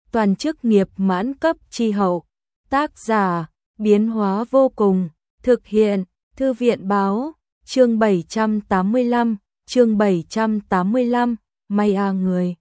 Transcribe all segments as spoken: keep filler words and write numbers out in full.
toàn chức nghiệp mãn cấp chi hậu. Tác giả, biến hóa vô cùng, thực hiện, Thư viện báo, chương bảy trăm tám mươi lăm, chương bảy trăm tám mươi lăm, may à người.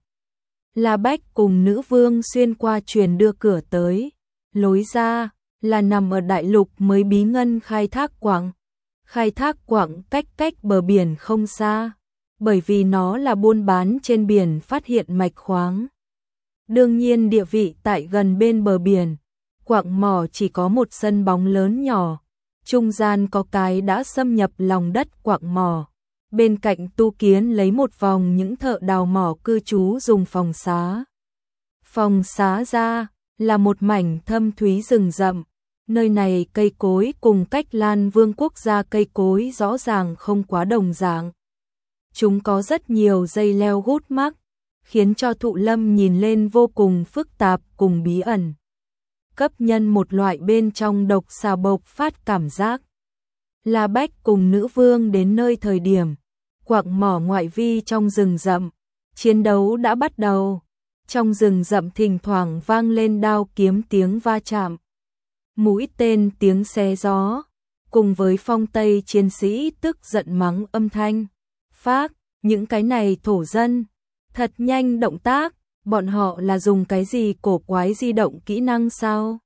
La Bách cùng nữ vương xuyên qua truyền đưa cửa tới, lối ra là nằm ở đại lục mới bí ngân khai thác quặng. Khai thác quặng cách cách bờ biển không xa, bởi vì nó là buôn bán trên biển phát hiện mạch khoáng. Đương nhiên địa vị tại gần bên bờ biển, quặng mỏ chỉ có một sân bóng lớn nhỏ, trung gian có cái đã xâm nhập lòng đất quặng mỏ. Bên cạnh tu kiến lấy một vòng những thợ đào mỏ cư trú dùng phòng xá. Phòng xá ra là một mảnh thâm thúy rừng rậm, nơi này cây cối cùng cách Lan Vương quốc gia cây cối rõ ràng không quá đồng dạng. Chúng có rất nhiều dây leo gút mắc, khiến cho thụ lâm nhìn lên vô cùng phức tạp cùng bí ẩn. Cấp nhân một loại bên trong độc xà bộc phát cảm giác. La Bách cùng nữ vương đến nơi thời điểm quặng mỏ ngoại vi trong rừng rậm, chiến đấu đã bắt đầu. Trong rừng rậm thỉnh thoảng vang lên đao kiếm tiếng va chạm, mũi tên tiếng xé gió, cùng với phong tây chiến sĩ tức giận mắng âm thanh. Phác, những cái này thổ dân, thật nhanh động tác, bọn họ là dùng cái gì cổ quái di động kỹ năng sao?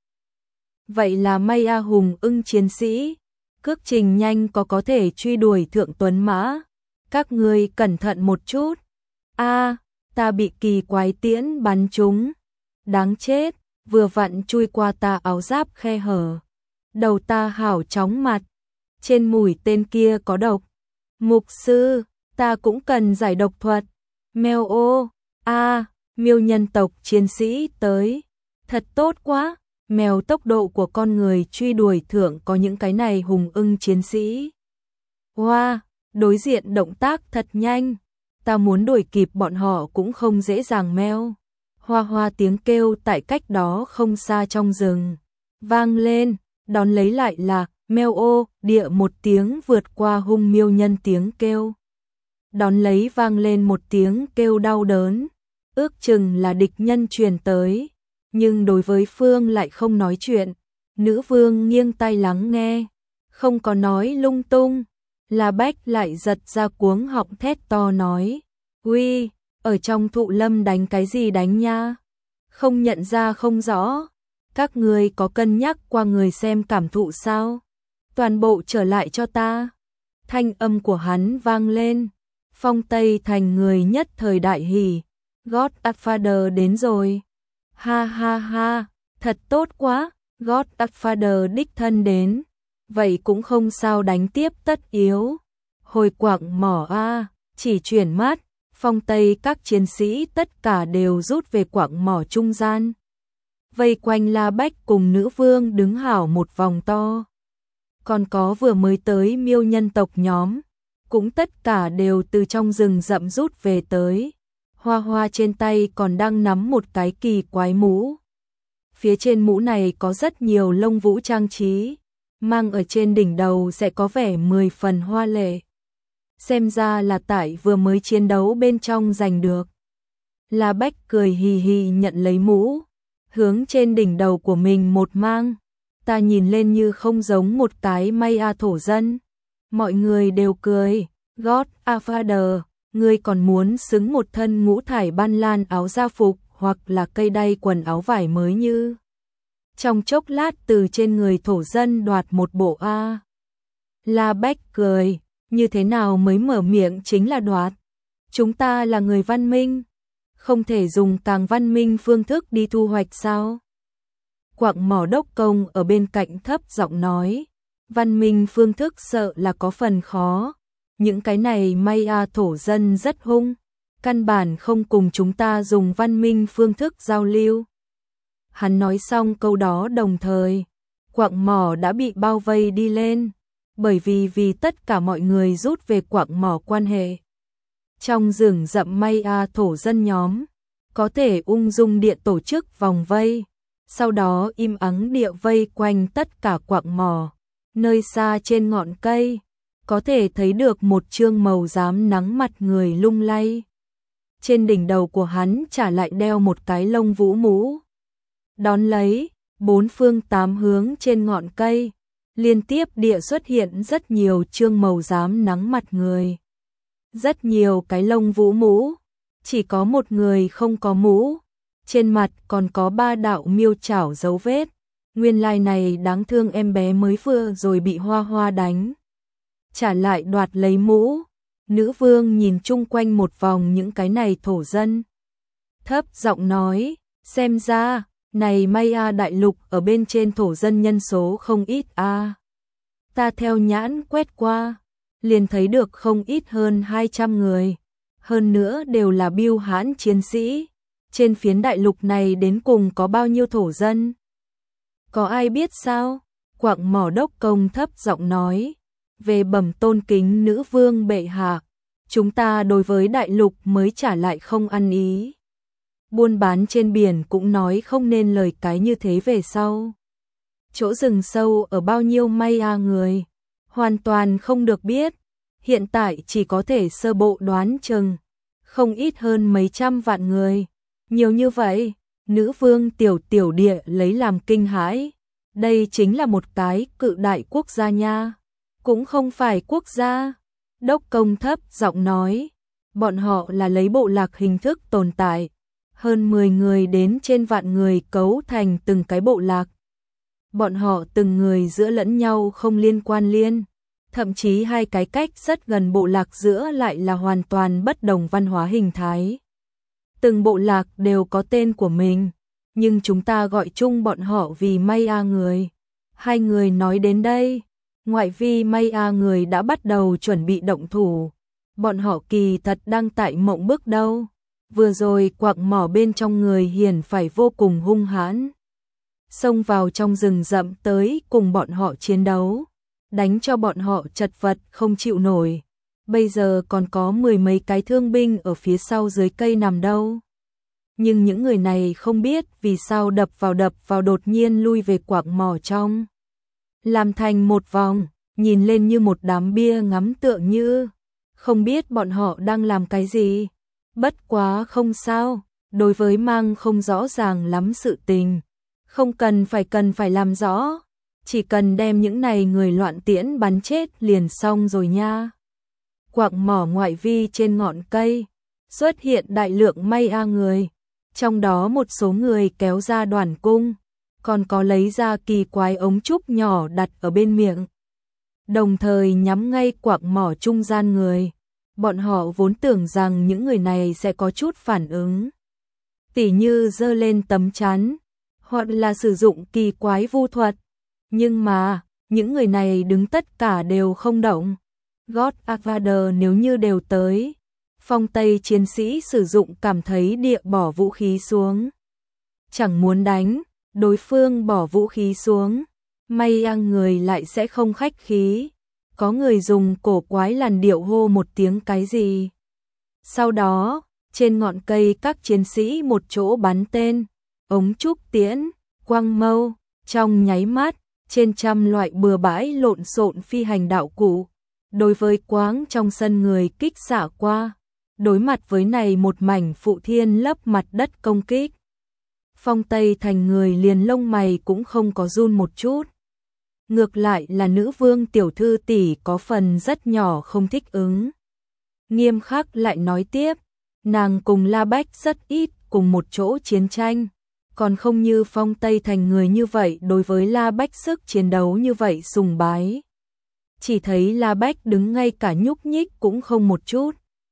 Vậy là may a hùng ưng chiến sĩ, cước trình nhanh có có thể truy đuổi thượng tuấn mã. Các ngươi cẩn thận một chút. A, ta bị kỳ quái tiễn bắn trúng. Đáng chết, vừa vặn chui qua ta áo giáp khe hở. Đầu ta hảo chóng mặt. Trên mũi tên kia có độc. Mục sư, ta cũng cần giải độc thuật. Mèo ô, a, miêu nhân tộc chiến sĩ tới. Thật tốt quá, mèo tốc độ của con người truy đuổi thượng có những cái này hùng ưng chiến sĩ. Hoa, wow, đối diện động tác thật nhanh. Ta muốn đuổi kịp bọn họ cũng không dễ dàng meo. Hoa hoa tiếng kêu tại cách đó không xa trong rừng vang lên, đón lấy lại là meo ô địa một tiếng vượt qua hung miêu nhân tiếng kêu. Đón lấy vang lên một tiếng kêu đau đớn, ước chừng là địch nhân truyền tới, nhưng đối với Phương lại không nói chuyện. Nữ vương nghiêng tai lắng nghe, không có nói lung tung. La Bách lại giật ra cuống họng thét to nói, uy, ở trong thụ lâm đánh cái gì đánh nha? Không nhận ra không rõ. Các người có cân nhắc qua người xem cảm thụ sao? Toàn bộ trở lại cho ta. Thanh âm của hắn vang lên. Phong Tây thành người nhất thời đại hỉ. Godfather đến rồi. Ha ha ha, thật tốt quá. Godfather đích thân đến. Vậy cũng không sao đánh tiếp tất yếu. Hồi quặng mỏ a, chỉ chuyển mắt. Phong Tây các chiến sĩ tất cả đều rút về quặng mỏ trung gian. Vây quanh La Bách cùng nữ vương đứng hảo một vòng to. Còn có vừa mới tới miêu nhân tộc nhóm, cũng tất cả đều từ trong rừng rậm rút về tới. Hoa hoa trên tay còn đang nắm một cái kỳ quái mũ. Phía trên mũ này có rất nhiều lông vũ trang trí, mang ở trên đỉnh đầu sẽ có vẻ mười phần hoa lệ. Xem ra là tại vừa mới chiến đấu bên trong giành được. La Bách cười hì hì nhận lấy mũ, hướng trên đỉnh đầu của mình một mang. Ta nhìn lên như không giống một cái may a thổ dân. Mọi người đều cười. Godfather, ngươi còn muốn xứng một thân ngũ thải ban lan áo gia phục hoặc là cây đay quần áo vải mới như. Trong chốc lát từ trên người thổ dân đoạt một bộ a. La Bách cười. Như thế nào mới mở miệng chính là đoạt. Chúng ta là người văn minh, không thể dùng càng văn minh phương thức đi thu hoạch sao? Quặng mỏ đốc công ở bên cạnh thấp giọng nói, văn minh phương thức sợ là có phần khó. Những cái này may a thổ dân rất hung, căn bản không cùng chúng ta dùng văn minh phương thức giao lưu. Hắn nói xong câu đó đồng thời, quặng mỏ đã bị bao vây đi lên. Bởi vì vì tất cả mọi người rút về quặng mỏ quan hệ. Trong rừng rậm may a thổ dân nhóm, có thể ung dung địa tổ chức vòng vây, sau đó im ắng địa vây quanh tất cả quặng mỏ. Nơi xa trên ngọn cây, có thể thấy được một trương màu xám nắng mặt người lung lay. Trên đỉnh đầu của hắn trả lại đeo một cái lông vũ mũ, Đón lấy, bốn phương tám hướng trên ngọn cây, liên tiếp địa xuất hiện rất nhiều trương màu rám nắng mặt người. Rất nhiều cái lông vũ mũ, chỉ có một người không có mũ, trên mặt còn có ba đạo miêu chảo dấu vết. Nguyên lai này đáng thương em bé mới vừa rồi bị Hoa Hoa đánh. Trả lại đoạt lấy mũ. Nữ vương nhìn chung quanh một vòng những cái này thổ dân. Thấp giọng nói, xem ra, này Maya đại lục ở bên trên thổ dân nhân số không ít a. À. Ta theo nhãn quét qua, liền thấy được không ít hơn hai trăm người. Hơn nữa đều là bưu hãn chiến sĩ. Trên phiến đại lục này đến cùng có bao nhiêu thổ dân? Có ai biết sao? Quạng mỏ đốc công thấp giọng nói. Về bẩm tôn kính nữ vương bệ hạ, chúng ta đối với đại lục mới trả lại không ăn ý. Buôn bán trên biển cũng nói không nên lời cái như thế về sau. Chỗ rừng sâu ở bao nhiêu Maya người, hoàn toàn không được biết. Hiện tại chỉ có thể sơ bộ đoán chừng, không ít hơn mấy trăm vạn người. Nhiều như vậy, nữ vương tiểu tiểu địa lấy làm kinh hãi. Đây chính là một cái cự đại quốc gia nha. Cũng không phải quốc gia. Đốc công thấp giọng nói, bọn họ là lấy bộ lạc hình thức tồn tại. Hơn mười người đến trên vạn người cấu thành từng cái bộ lạc. Bọn họ từng người giữa lẫn nhau không liên quan liên. Thậm chí hai cái cách rất gần bộ lạc giữa lại là hoàn toàn bất đồng văn hóa hình thái. Từng bộ lạc đều có tên của mình, nhưng chúng ta gọi chung bọn họ vì Maya người. Hai người nói đến đây, ngoại vi Maya người đã bắt đầu chuẩn bị động thủ. Bọn họ kỳ thật đang tại mộng bức đâu. Vừa rồi quạng mỏ bên trong người hiển phải vô cùng hung hãn. Xông vào trong rừng rậm tới cùng bọn họ chiến đấu. Đánh cho bọn họ chật vật không chịu nổi. Bây giờ còn có mười mấy cái thương binh ở phía sau dưới cây nằm đâu. Nhưng những người này không biết vì sao đập vào đập vào đột nhiên lui về quạng mỏ trong. Làm thành một vòng, nhìn lên như một đám bia ngắm tượng như. Không biết bọn họ đang làm cái gì. Bất quá không sao, đối với mang không rõ ràng lắm sự tình. Không cần phải cần phải làm rõ. Chỉ cần đem những này người loạn tiễn bắn chết liền xong rồi nha. Quạng mỏ ngoại vi trên ngọn cây, xuất hiện đại lượng Maya người. Trong đó một số người kéo ra đoàn cung, còn có lấy ra kỳ quái ống trúc nhỏ đặt ở bên miệng. Đồng thời nhắm ngay quạng mỏ trung gian người. Bọn họ vốn tưởng rằng những người này sẽ có chút phản ứng. Tỉ như giơ lên tấm chắn, hoặc là sử dụng kỳ quái vu thuật. Nhưng mà, những người này đứng tất cả đều không động. God Avader nếu như đều tới. Phong Tây chiến sĩ sử dụng cảm thấy địa bỏ vũ khí xuống. Chẳng muốn đánh, đối phương bỏ vũ khí xuống. Maya người lại sẽ không khách khí. Có người dùng cổ quái làn điệu hô một tiếng cái gì. Sau đó, trên ngọn cây các chiến sĩ một chỗ bắn tên, ống trúc tiễn, quang mâu, trong nháy mắt, trên trăm loại bừa bãi lộn xộn phi hành đạo cụ. Đối với quáng trong sân người kích xả qua, đối mặt với này một mảnh phụ thiên lấp mặt đất công kích. Phong Tây thành người liền lông mày cũng không có run một chút. Ngược lại là nữ vương tiểu thư tỷ có phần rất nhỏ không thích ứng. Nghiêm khắc lại nói tiếp, nàng cùng La Bách rất ít cùng một chỗ chiến tranh, còn không như Phong Tây thành người như vậy đối với La Bách sức chiến đấu như vậy sùng bái. Chỉ thấy La Bách đứng ngay cả nhúc nhích cũng không một chút.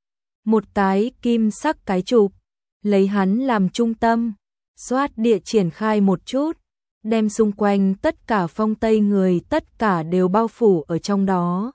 Một cái kim sắc cái chụp, lấy hắn làm trung tâm, xoát địa triển khai một chút, đem xung quanh tất cả Phong Tây người tất cả đều bao phủ ở trong đó.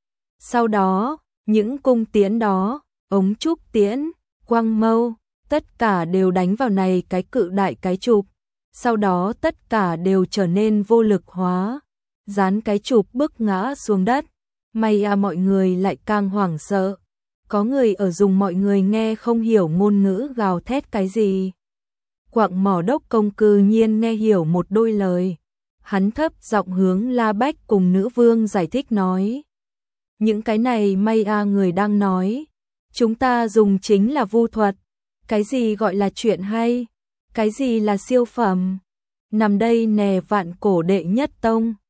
Sau đó, những cung tiễn đó, ống trúc tiễn, quang mâu, tất cả đều đánh vào này cái cự đại cái chụp. Sau đó tất cả đều trở nên vô lực hóa, dán cái chụp bức ngã xuống đất. May à mọi người lại càng hoảng sợ. Có người ở dùng mọi người nghe không hiểu ngôn ngữ gào thét cái gì. Quạng mỏ đốc công cư nhiên nghe hiểu một đôi lời. Hắn thấp giọng hướng La Bách cùng nữ vương giải thích nói. Những cái này may à người đang nói. Chúng ta dùng chính là vu thuật. Cái gì gọi là chuyện hay? Cái gì là siêu phẩm? nằm đây nè vạn cổ đệ nhất tông.